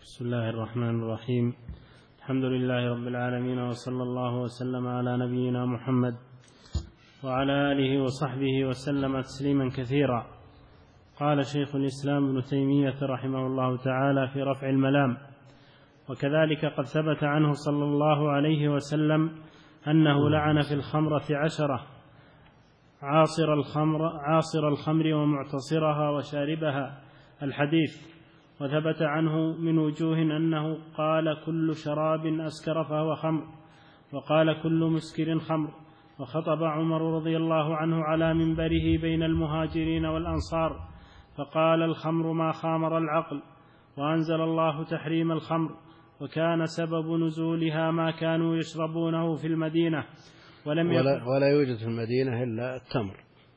بسم الله الرحمن الرحيم. الحمد لله رب العالمين، وصلى الله وسلم على نبينا محمد وعلى آله وصحبه وسلم تسليما كثيرا. قال شيخ الإسلام ابن تيمية رحمه الله تعالى في رفع الملام: وكذلك قد ثبت عنه صلى الله عليه وسلم أنه لعن في الخمرة 10: عاصر الخمر ومعتصرها وشاربها، الحديث. وثبت عنه من وجوه أنه قال: كل شراب أسكر فهو خمر، وقال: كل مسكر خمر. وخطب عمر رضي الله عنه على منبره بين المهاجرين والأنصار فقال: الخمر ما خامر العقل. وأنزل الله تحريم الخمر، وكان سبب نزولها ما كانوا يشربونه في المدينة، ولا يوجد في المدينة إلا التمر.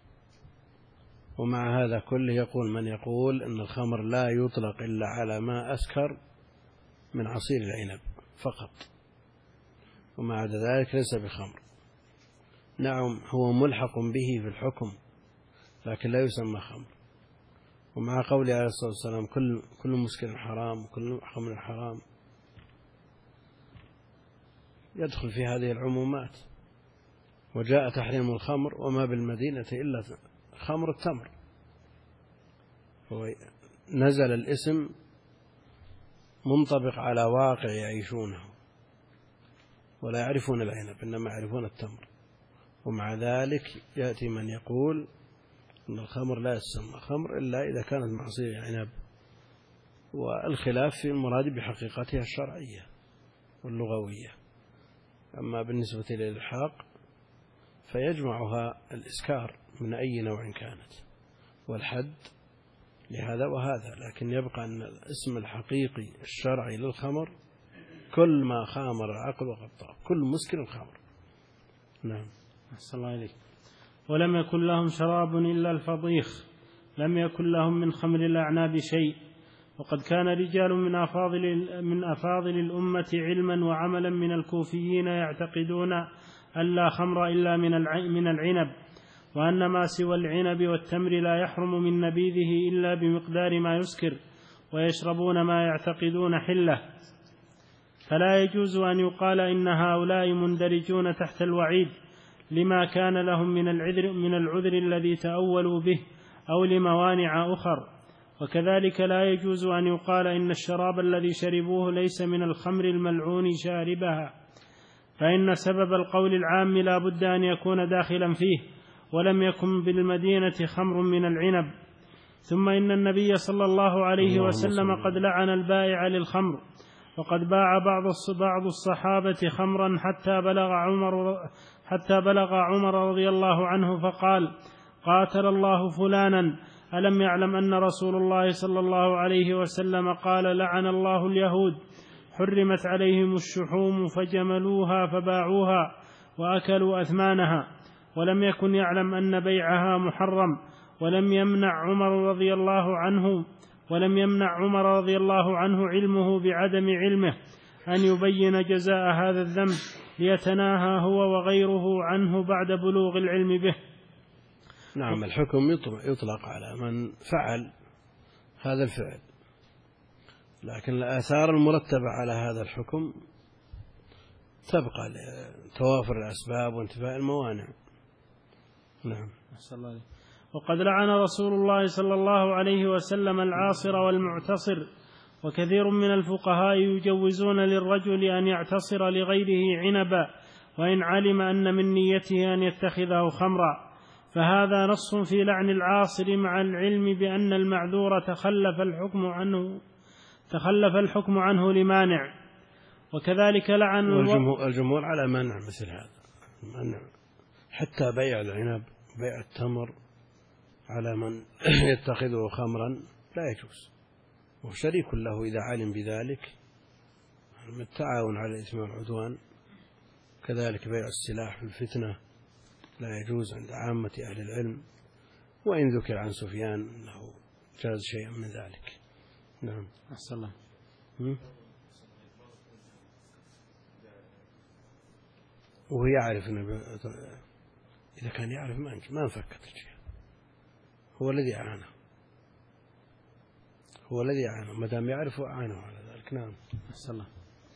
ومع هذا كله يقول من يقول أن الخمر لا يطلق إلا على ما أسكر من عصير العنب فقط، ومع ذلك ليس بخمر. نعم، هو ملحق به في الحكم لكن لا يسمى خمر. ومع قوله عليه الصلاة والسلام: كل مسكر حرام وكل خمر حرام، يدخل في هذه العمومات. وجاء تحريم الخمر وما بالمدينة إلا خمر التمر، نزل الاسم منطبق على واقع يعيشونه، ولا يعرفون العنب إنما يعرفون التمر. ومع ذلك يأتي من يقول أن الخمر لا يسمى خمر إلا إذا كانت معصير عنب. والخلاف في المراد بحقيقتها الشرعية واللغوية. أما بالنسبة للإلحاق فيجمعها الإسكار من أي نوع كانت والحد لهذا وهذا، لكن يبقى أن الاسم الحقيقي الشرعي للخمر كل ما خامر العقل وغطاه، كل مسكر خمر. نعم. أحسن الله إليك. ولم يكن لهم شراب إلا الفضيخ، لم يكن لهم من خمر الأعناب شيء. وقد كان رجال من أفاضل الأمة علما وعملا من الكوفيين يعتقدون أن لا خمر إلا من العنب، وأن ما سوى العنب والتمر لا يحرم من نبيذه إلا بمقدار ما يسكر، ويشربون ما يعتقدون حله. فلا يجوز أن يقال إن هؤلاء مندرجون تحت الوعيد لما كان لهم من العذر الذي تأولوا به أو لموانع أخر. وكذلك لا يجوز أن يقال إن الشراب الذي شربوه ليس من الخمر الملعون شاربها، فإن سبب القول العام لا بد أن يكون داخلا فيه، ولم يكن بالمدينة خمر من العنب. ثم إن النبي صلى الله عليه وسلم قد لعن البائع للخمر، وقد باع بعض الصحابة خمرا حتى بلغ عمر رضي الله عنه فقال: قاتل الله فلانا، ألم يعلم أن رسول الله صلى الله عليه وسلم قال: لعن الله اليهود، حرمت عليهم الشحوم فجملوها فباعوها وأكلوا أثمانها. ولم يكن يعلم أن بيعها محرم، ولم يمنع عمر رضي الله عنه علمه بعدم علمه أن يبين جزاء هذا الذنب ليتناهى هو وغيره عنه بعد بلوغ العلم به. نعم، الحكم يطلق على من فعل هذا الفعل، لكن الآثار المرتبة على هذا الحكم تبقى لتوافر الأسباب وانتفاء الموانع. نعم. وقد لعن رسول الله صلى الله عليه وسلم العاصر والمعتصر، وكثير من الفقهاء يجوزون للرجل أن يعتصر لغيره عنبا وإن علم أن من نيته أن يتخذه خمرا، فهذا نص في لعن العاصر مع العلم بأن المعذور تخلف الحكم عنه لمانع. وكذلك لعن الجمهور على منع مثل هذا، منع حتى بيع العنب بيع التمر على من يتخذه خمرا لا يجوز، وشريك له إذا علم بذلك، التعاون على الإثم والعدوان. كذلك بيع السلاح في الفتنة لا يجوز عند عامة أهل العلم، وإن ذكر عن سفيان أنه جاز شيئا من ذلك. نعم. أحسن الله. وهو يعرف أنه إذا كان يعرف ما انفكت الشيء، هو الذي أعانه، ما دام يعرف أعانه على ذلك. ذلك. نعم. السلام.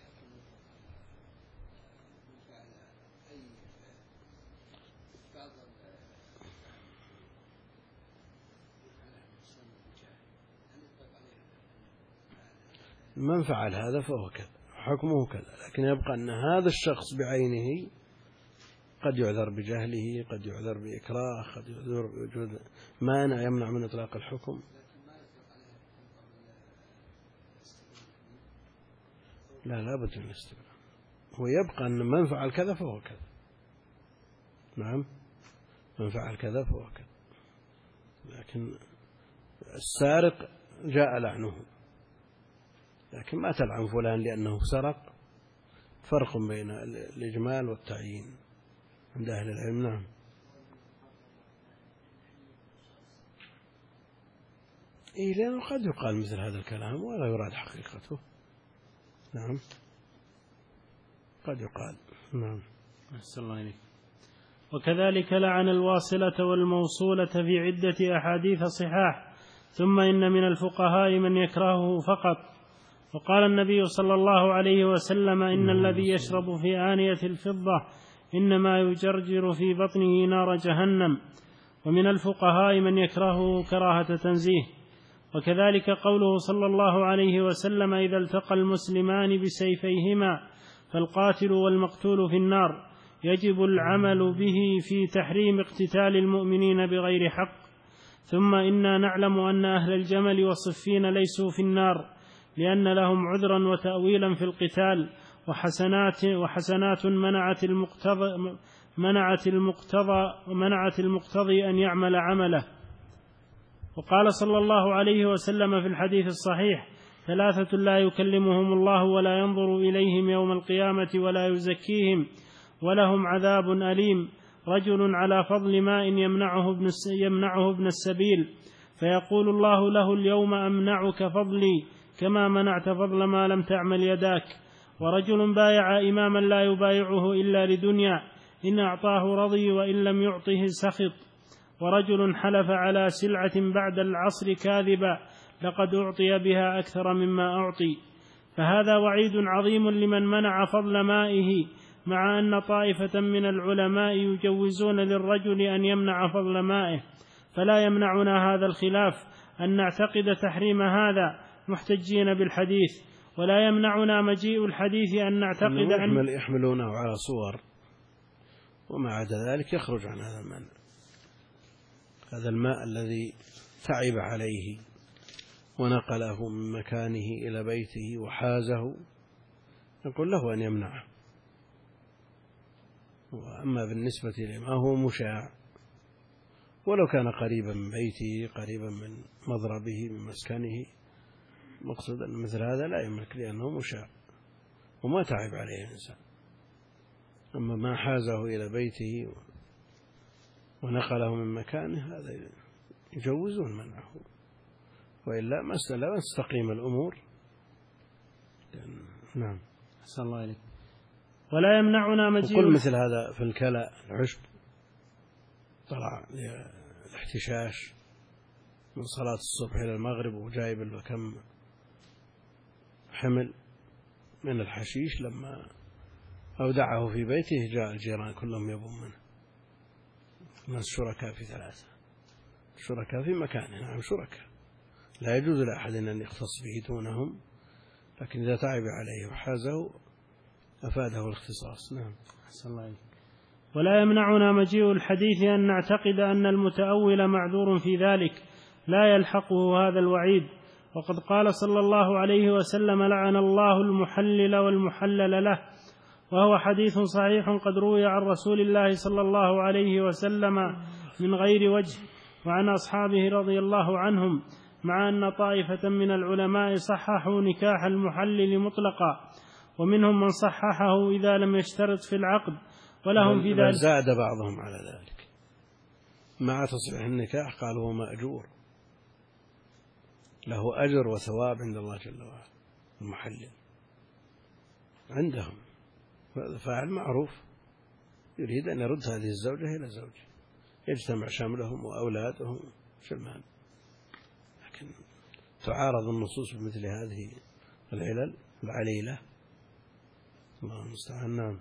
من فعل هذا فهو كذا، حكمه كذا، لكن يبقى أن هذا الشخص بعينه قد يعذر بجهله، قد يعذر بإكراه، قد يعذر بوجود مانع يمنع من إطلاق الحكم. لا بد من الاستبراء. هو يبقى أن من فعل كذا فهو كذا. نعم، من فعل كذا فهو كذا. لكن السارق جاء لعنه، لكن ما تلعن فلان لأنه سرق. فرق بين الإجمال والتعيين عند أهل العلم. نعم. لأنه قد يقال مثل هذا الكلام ولا يراد حقيقته. نعم، قد يقال. نعم. أحسن الله إليك. وكذلك لعن الواصلة والموصولة في عدة أحاديث صحاح، ثم إن من الفقهاء من يكرهه فقط. وقال النبي صلى الله عليه وسلم: إن الذي يشرب في آنية الفضة إنما يجرجر في بطنه نار جهنم. ومن الفقهاء من يكرهه كراهة تنزيه. وكذلك قوله صلى الله عليه وسلم: إذا التقى المسلمان بسيفيهما فالقاتل والمقتول في النار، يجب العمل به في تحريم اقتتال المؤمنين بغير حق. ثم إنا نعلم أن أهل الجمل والصفين ليسوا في النار، لأن لهم عذرا وتأويلا في القتال، وحسنات منعت المقتضي أن يعمل عمله. وقال صلى الله عليه وسلم في الحديث الصحيح: 3 لا يكلمهم الله ولا ينظر إليهم يوم القيامة ولا يزكيهم ولهم عذاب أليم: رجل على فضل ماء يمنعه ابن السبيل، فيقول الله له: اليوم أمنعك فضلي كما منعت فضل ما لم تعمل يداك. ورجل بايع إماما لا يبايعه إلا لدنيا، إن أعطاه رضي وإن لم يعطه سخط. ورجل حلف على سلعة بعد العصر كاذبا، لقد أعطي بها أكثر مما أعطي. فهذا وعيد عظيم لمن منع فضل مائه، مع أن طائفة من العلماء يجوزون للرجل أن يمنع فضل مائه. فلا يمنعنا هذا الخلاف أن نعتقد تحريم هذا محتجين بالحديث، ولا يمنعنا مجيء الحديث أن نعتقد أن يحملونه على صور، وما عدا ذلك يخرج عن هذا المنع. هذا الماء الذي تعب عليه ونقله من مكانه إلى بيته وحازه، نقول له أن يمنعه. وأما بالنسبة لما هو مشاع، ولو كان قريبا من بيته، قريبا من مضربه، من مسكنه، مقصود أن مثل هذا لا يملك، لأنه مشاع وما تعب عليه الإنسان. أما ما حازه إلى بيته ونقله من مكانه، هذا يجوزون منعه، وإلا مسألة تستقيم الأمور. نعم. أحسن الله إليك. ولا يمنعنا مجيء. وكل مثل هذا في الكلى العشب طلع الاحتشاش من صلاة الصبح إلى المغرب وجايب له كم حمل من الحشيش، لما أودعه في بيته جاء الجيران كلهم يبون منه. الناس شركاء في 3، شركاء في مكانه. نعم، شركاء، لا يجوز لأحد أن يختص به دونهم، لكن إذا تعب عليه وحازه أفاده الاختصاص. نعم. أحسن الله عليك. ولا يمنعنا مجيء الحديث أن نعتقد أن المتأول معذور في ذلك، لا يلحقه هذا الوعيد. وقد قال صلى الله عليه وسلم: لعن الله المحلل والمحلل له، وهو حديث صحيح قد روي عن رسول الله صلى الله عليه وسلم من غير وجه وعن أصحابه رضي الله عنهم، مع أن طائفة من العلماء صححوا نكاح المحلل مطلقا، ومنهم من صححه إذا لم يشترط في العقد، ولهم في ذلك. زاد بعضهم على ذلك، مع تصحيح النكاح قالوا هو مأجور، له أجر وثواب عند الله جل وعلا. المحلل عندهم هذا فاعل معروف، يريد أن يرد هذه الزوجة إلى زوجه، يجتمع شملهم وأولادهم في المال. لكن تعارض النصوص بمثل هذه العلل العليلة. الله المستعان. نعم.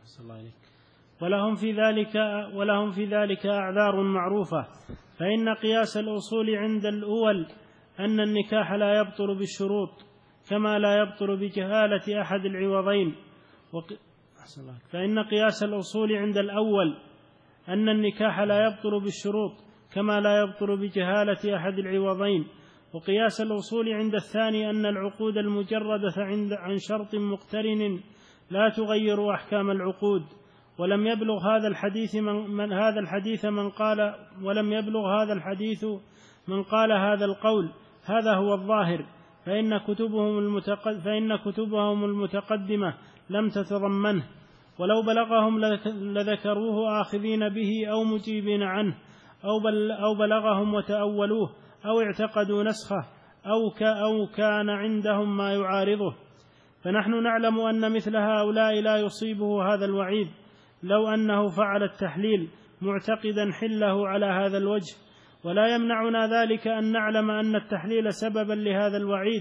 ولهم في ذلك أعذار معروفة، فإن قياس الأصول عند الأول أن النكاح لا يبطل بالشروط كما لا يبطل بجهالة أحد العوضين. فإن قياس الأصول عند الأول أن النكاح لا يبطل بالشروط كما لا يبطل بجهالة أحد العوضين. وقياس الأصول عند الثاني أن العقود المجردة عن شرط مقترن لا تغير أحكام العقود. ولم يبلغ هذا الحديث من قال هذا القول. هذا هو الظاهر، فإن كتبهم المتقدمة لم تتضمنه، ولو بلغهم لذكروه آخذين به أو مجيبين عنه، أو بلغهم وتأولوه، أو اعتقدوا نسخه، أو كان عندهم ما يعارضه. فنحن نعلم أن مثل هؤلاء لا يصيبه هذا الوعيد لو أنه فعل التحليل معتقدا حله على هذا الوجه، ولا يمنعنا ذلك أن نعلم أن التحليل سببا لهذا الوعيد.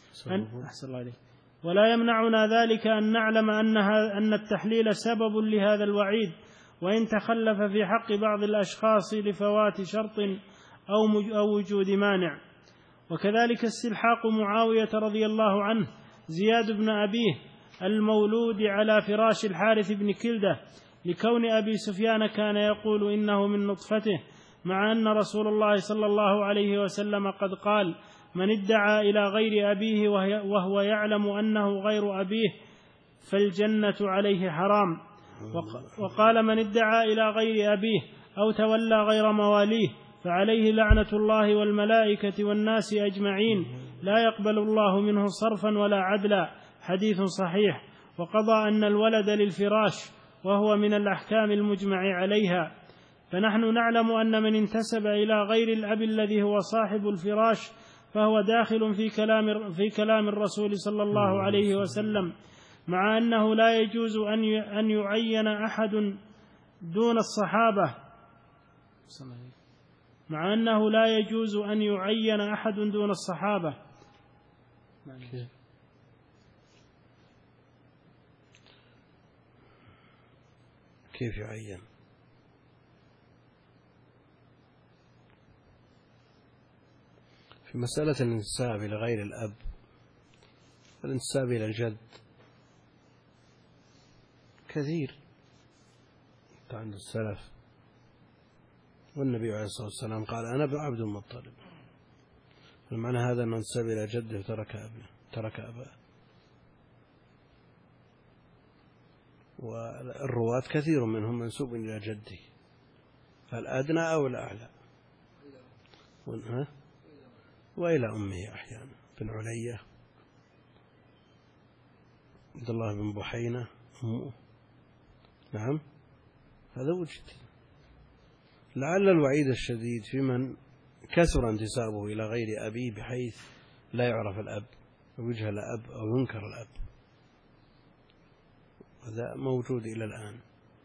ولا يمنعنا ذلك أن نعلم أن التحليل سبب لهذا الوعيد، وإن تخلف في حق بعض الأشخاص لفوات شرط أو وجود مانع. وكذلك استلحاق معاوية رضي الله عنه زياد بن أبيه المولود على فراش الحارث بن كلدة، لكون أبي سفيان كان يقول إنه من نطفته، مع أن رسول الله صلى الله عليه وسلم قد قال: من ادعى إلى غير أبيه وهو يعلم أنه غير أبيه فالجنة عليه حرام. وقال: من ادعى إلى غير أبيه أو تولى غير مواليه فعليه لعنة الله والملائكة والناس أجمعين، لا يقبل الله منه صرفا ولا عدلا. حديث صحيح. وقضى أن الولد للفراش، وهو من الأحكام المجمع عليها. فنحن نعلم أن من انتسب إلى غير الأب الذي هو صاحب الفراش فهو داخل في كلام الرسول صلى الله عليه وسلم، مع أنه لا يجوز أن يعين أحد دون الصحابة، كيف يعين؟ في مسألة الانتساب إلى غير الأب، الانتساب إلى الجد كثير عند السلف، والنبي عليه الصلاة والسلام قال: أنا عبد المطلب. المعنى هذا أنه انتسب إلى جده ترك أباه. والرواة كثير منهم منسوب إلى جده، الأدنى أو الأعلى، وإلى أمه أحيانا. بن علية، عبد الله بن بحينة أمه. نعم، هذا وجد. لعل الوعيد الشديد في من كثر انتسابه إلى غير أبيه بحيث لا يعرف الأب أو يجهل الأب أو ينكر الأب، هذا موجود إلى الآن.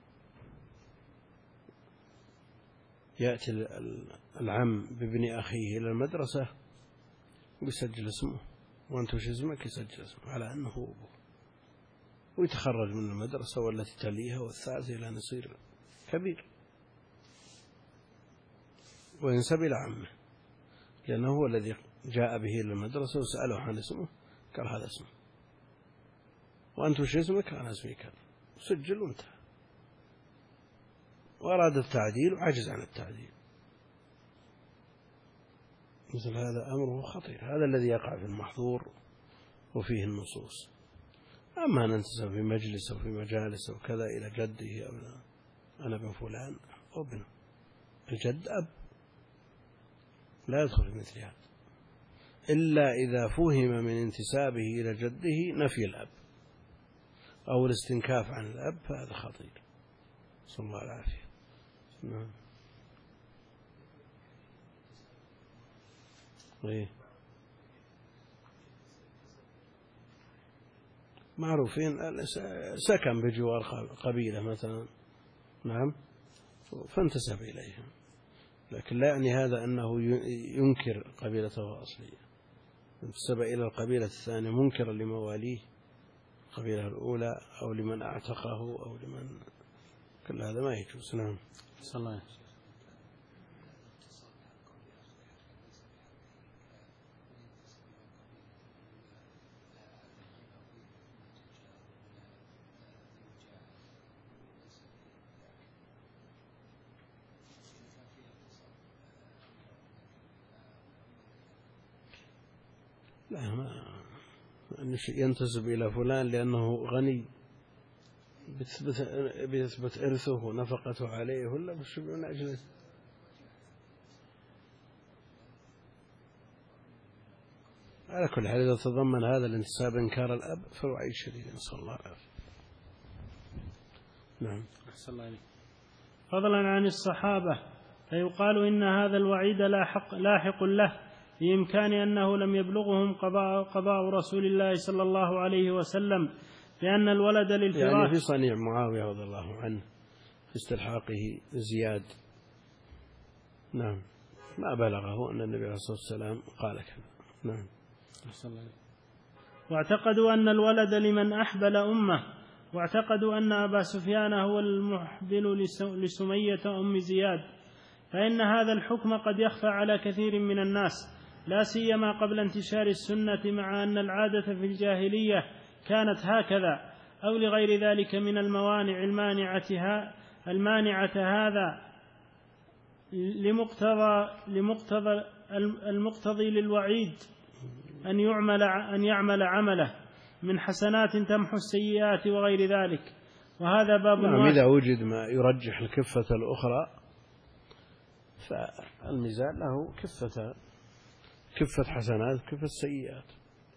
يأتي العم بابن أخيه إلى المدرسة ويسجل اسمه، وأنت وش اسمك؟ يسجل اسمه على أنه أبوه، ويتخرج من المدرسة والتي تليها والثالثة إلى أن يصير كبير، وينسب إلى عمه، لأنه هو الذي جاء به إلى المدرسة وسأله عن اسمه، قال هذا اسمه، وأنت وش اسمك؟ أنا اسمي كذا، سجل وانتهى. وأراد التعديل وعجز عن التعديل. مثل هذا أمره خطير، هذا الذي يقع في المحظور وفيه النصوص. أما ننتسب في مجلس أو في مجالس أو كذا إلى جده، أو أنا ابن فلان أو ابن الجد أب، لا يدخل في مثل هذا، إلا إذا فهم من انتسابه إلى جده نفي الأب أو الاستنكاف عن الأب، فهذا خطير، صلى الله العافية. نعم. معروفين، سكن بجوار قبيلة مثلا، نعم، فانتسب إليهم، لكن لا يعني هذا أنه ينكر قبيلته الأصلية، انتسب إلى القبيلة الثانية منكرا لمواليه القبيلة الأولى أو لمن أعتقه أو لمن، كل هذا ما يجوز. نعم. صلى الله عليه وسلم. لا، ما ينتسب إلى فلان لأنه غني بيثبت إرثه ونفقته عليه ولا بس من أجله. على كل حال إذا تضمن هذا الانتساب إنكار الأب فالوعيد شديد، نسأل الله العافية. نعم. أحسن الله عليك. فضلا عن الصحابة فيقال إن هذا الوعيد لاحق له بإمكان أنه لم يبلغهم قضاء رسول الله صلى الله عليه وسلم، لأن الولد للفراش. يعني في صنيع معاوية رضي الله عنه في استلحاقه زياد. نعم. ما بلغه أن النبي عليه الصلاة والسلام قال كذا. نعم. واعتقدوا أن الولد لمن أحبل أمه، واعتقدوا أن أبا سفيان هو المحبل لسمية أم زياد، فإن هذا الحكم قد يخفى على كثير من الناس، لا سيما قبل انتشار السنة، مع أن العادة في الجاهلية كانت هكذا، أو لغير ذلك من الموانع المانعة هذا المقتضي للوعيد أن يعمل عمله من حسنات تمحو السيئات وغير ذلك. وهذا باب نعم. إذا وجد ما يرجح الكفة الأخرى فالميزان له كفة حسنات كفة سيئات.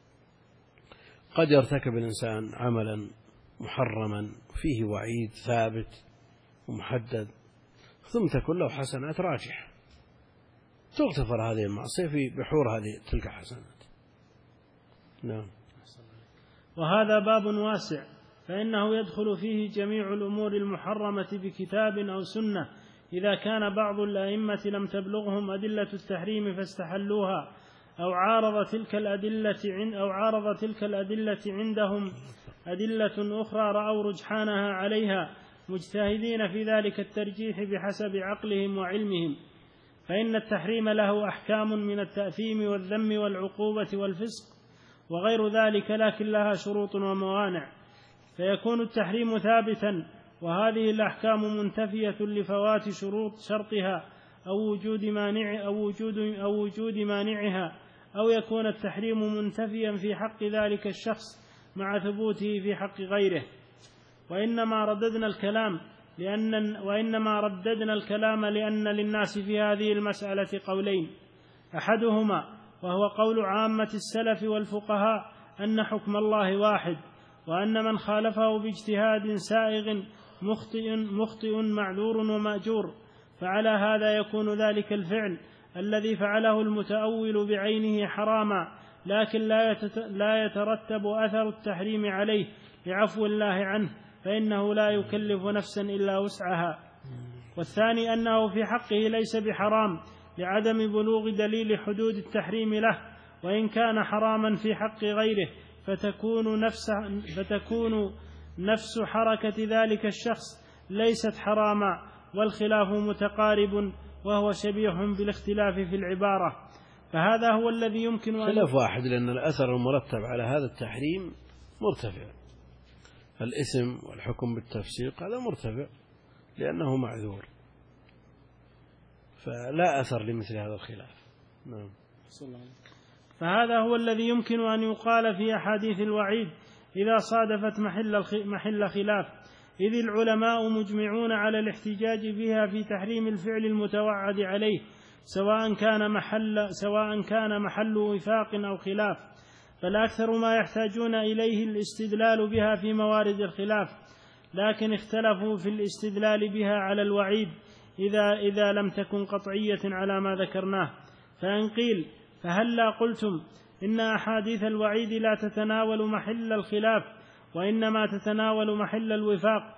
قد يرتكب الإنسان عملا محرما فيه وعيد ثابت ومحدد، ثم تكون له حسنات راجحة، تغتفر هذه المعصية في بحور تلك حسنات. نعم. وهذا باب واسع، فإنه يدخل فيه جميع الأمور المحرمة بكتاب أو سنة، إذا كان بعض الأئمة لم تبلغهم أدلة التحريم فاستحلوها، أو عارض تلك الأدلة عندهم أدلة أخرى رأوا رجحانها عليها، مجتهدين في ذلك الترجيح بحسب عقلهم وعلمهم. فإن التحريم له أحكام من التأثيم والذم والعقوبة والفسق وغير ذلك، لكن لها شروط وموانع، فيكون التحريم ثابتا وهذه الأحكام منتفية لفوات شرطها أو وجود مانعها، أو يكون التحريم منتفيا في حق ذلك الشخص مع ثبوته في حق غيره. وإنما رددنا الكلام لأن للناس في هذه المسألة قولين، أحدهما وهو قول عامة السلف والفقهاء أن حكم الله واحد، وأن من خالفه باجتهاد سائغ مخطئ معذور ومأجور، فعلى هذا يكون ذلك الفعل الذي فعله المتأول بعينه حراما، لكن لا يترتب أثر التحريم عليه لعفو الله عنه، فإنه لا يكلف نفسا إلا وسعها. والثاني أنه في حقه ليس بحرام لعدم بلوغ دليل حدود التحريم له، وإن كان حراما في حق غيره فتكون نفس حركة ذلك الشخص ليست حراما، والخلاف متقارب وهو شبيه بالاختلاف في العبارة. فهذا هو الذي يمكن خلاف واحد، لأن الأثر المرتب على هذا التحريم مرتفع، الإثم والحكم بالتفسيق هذا مرتفع لأنه معذور، فلا أثر لمثل هذا الخلاف. نعم. فهذا هو الذي يمكن أن يقال في أحاديث الوعيد إذا صادفت محل خلاف، إذ العلماء مجمعون على الاحتجاج بها في تحريم الفعل المتوعد عليه، سواء كان محل وفاق أو خلاف، فالأكثر ما يحتاجون إليه الاستدلال بها في موارد الخلاف، لكن اختلفوا في الاستدلال بها على الوعيد إذا لم تكن قطعية على ما ذكرناه. فإن قيل فهلا قلتم إن أحاديث الوعيد لا تتناول محل الخلاف، وإنما تتناول محل الوفاق،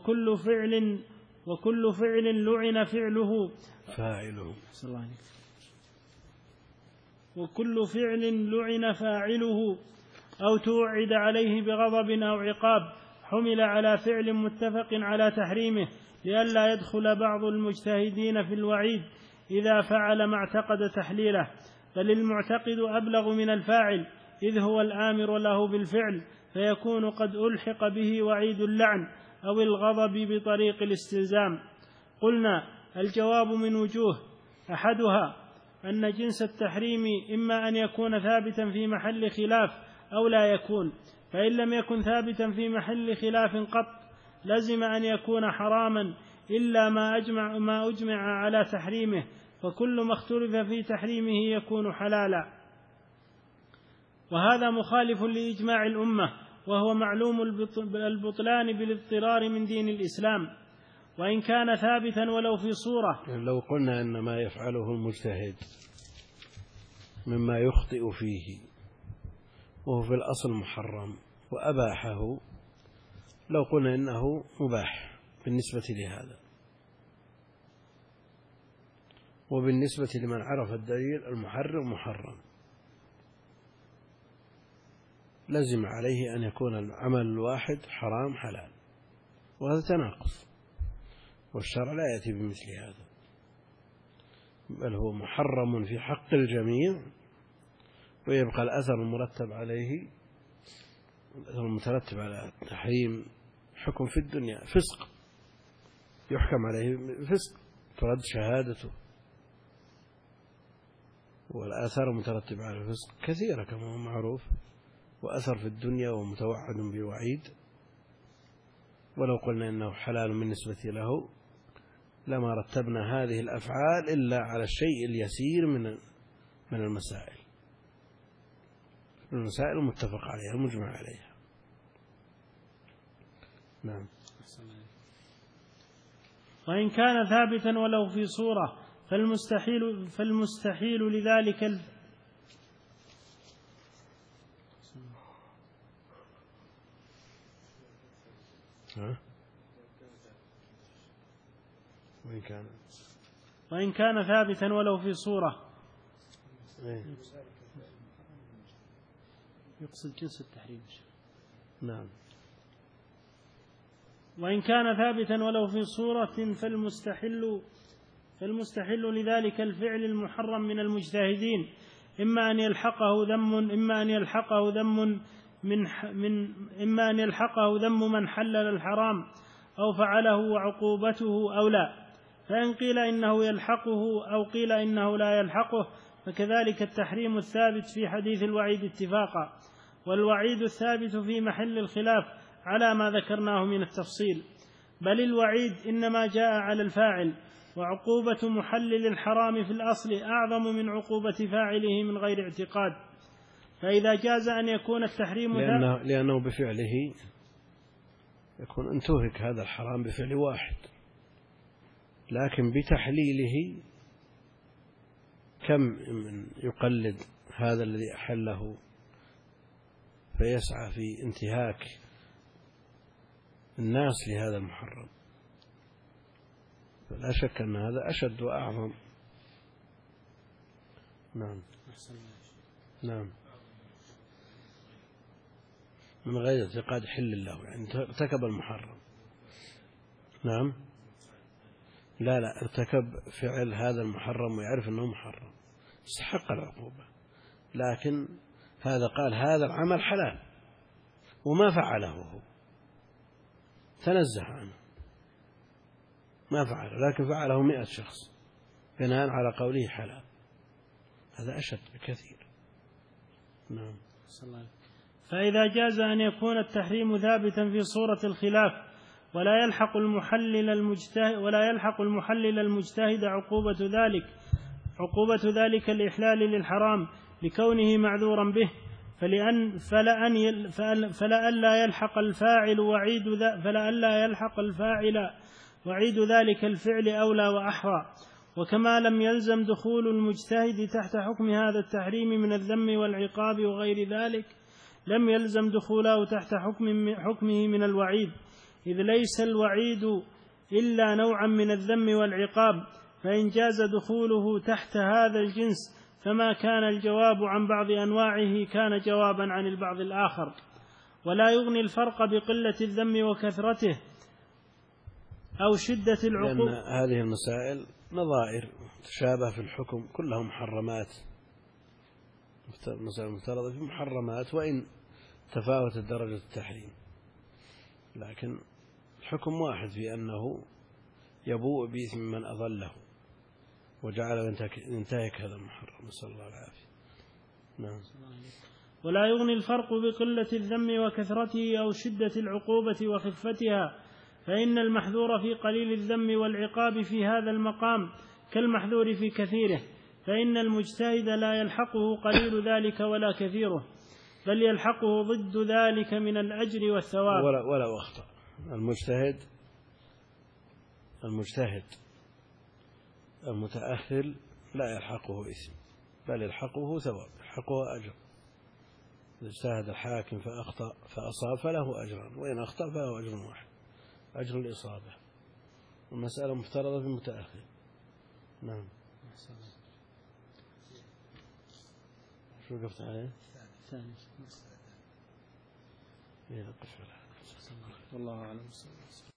وكل فعل لعن فاعله وكل فعل لعن فاعله أو توعد عليه بغضب أو عقاب حمل على فعل متفق على تحريمه، لئلا يدخل بعض المجتهدين في الوعيد إذا فعل ما اعتقد تحليله، بل المعتقد أبلغ من الفاعل إذ هو الآمر له بالفعل، فيكون قد ألحق به وعيد اللعن أو الغضب بطريق الاستلزام. قلنا الجواب من وجوه: أحدها أن جنس التحريم إما أن يكون ثابتا في محل خلاف أو لا يكون، فإن لم يكن ثابتا في محل خلاف قط لزم أن يكون حراما إلا ما أجمع على تحريمه، فكل ما اختلف في تحريمه يكون حلالا، وهذا مخالف لإجماع الأمة، وهو معلوم البطلان بالاضطرار من دين الإسلام. وإن كان ثابتا ولو في صورة، لو قلنا أن ما يفعله المجتهد مما يخطئ فيه وهو في الأصل محرم وأباحه، لو قلنا إنه مباح بالنسبة لهذا، وبالنسبة لمن عرف الدليل المحرم محرم، لزم عليه أن يكون العمل الواحد حرام حلال، وهذا تناقض، والشرع لا يأتي بمثل هذا، بل هو محرم في حق الجميع، ويبقى الأثر المرتب عليه، الأثر المترتب على تحريم حكم في الدنيا فسق، يحكم عليه فسق ترد شهادته، والآثار المترتبة على الفسق كثيرة كما هو معروف، وأثر في الدنيا ومتوعد بوعيد. ولو قلنا إنه حلال بالنسبة له لما رتبنا هذه الأفعال إلا على الشيء اليسير من المسائل المتفق عليها المجمع عليها. نعم. وإن كان ثابتا ولو في صورة فالمستحيل لذلك وإن كان ثابتا ولو في صورة، يقصد جنس التحريم. نعم. وإن كان ثابتا ولو في صورة فالمستحل لذلك الفعل المحرم من المجتهدين إما أن يلحقه ذم من حلل الحرام أو فعله وعقوبته أو لا، فإن قيل إنه يلحقه أو قيل إنه لا يلحقه فكذلك التحريم الثابت في حديث الوعيد اتفاقا، والوعيد الثابت في محل الخلاف على ما ذكرناه من التفصيل، بل الوعيد إنما جاء على الفاعل، وعقوبة محلل الحرام في الأصل أعظم من عقوبة فاعله من غير اعتقاد. فإذا جاز أن يكون التحريم لأنه بفعله يكون انتهك هذا الحرام بفعل واحد، لكن بتحليله كم من يقلد هذا الذي أحله فيسعى في انتهاك الناس لهذا المحرم، فلا شك أن هذا أشد وأعظم. نعم. نعم. من غير اعتقاد حل له، يعني ارتكب المحرم. نعم. لا ارتكب فعل هذا المحرم ويعرف أنه محرم، استحق العقوبة، لكن هذا قال هذا العمل حلال وما فعله هو، تنزه عنه ما فعله، لكن فعله 100 شخص بناء على قوله حلال، هذا أشد بكثير. نعم. فإذا جاز أن يكون التحريم ثابتا في صورة الخلاف ولا يلحق المحلل المجتهد عقوبة ذلك الإحلال للحرام لكونه معذورا به، فلئلا يلحق الفاعل وعيد ذلك الفعل أولى وأحرى. وكما لم يلزم دخول المجتهد تحت حكم هذا التحريم من الذم والعقاب وغير ذلك، لم يلزم دخوله تحت حكمه من الوعيد، إذ ليس الوعيد إلا نوعا من الذم والعقاب، فإن جاز دخوله تحت هذا الجنس فما كان الجواب عن بعض أنواعه كان جوابا عن البعض الآخر. ولا يغني الفرق بقلة الذم وكثرته أو شدة العقوبة، لأن هذه المسائل نظائر تشابه في الحكم، كلها محرمات، مسائل مفترضة في محرمات وإن تفاوتت درجة التحريم، لكن الحكم واحد في أنه يبوء بإثم من أضله وجعل ينتهك هذا المحرم، نسأل الله العافية. نعم. ولا يغني الفرق بقلة الذم وكثرته أو شدة العقوبة وخفتها، فإن المحذور في قليل الذم والعقاب في هذا المقام كالمحذور في كثيره، فإن المجتهد لا يلحقه قليل ذلك ولا كثيره، بل يلحقه ضد ذلك من الأجر والثواب. ولا أخطأ المجتهد المتأهل لا يلحقه إثم، بل يلحقه ثواب، يلحقه أجر. إذا اجتهد الحاكم فأخطأ فأصاب فله أجران، وإن أخطأ فله أجر واحد، أجر الإصابة. المسألة مفترضة في المتأهل. نعم. شو وقفت عليه؟ ثاني. والله أعلم.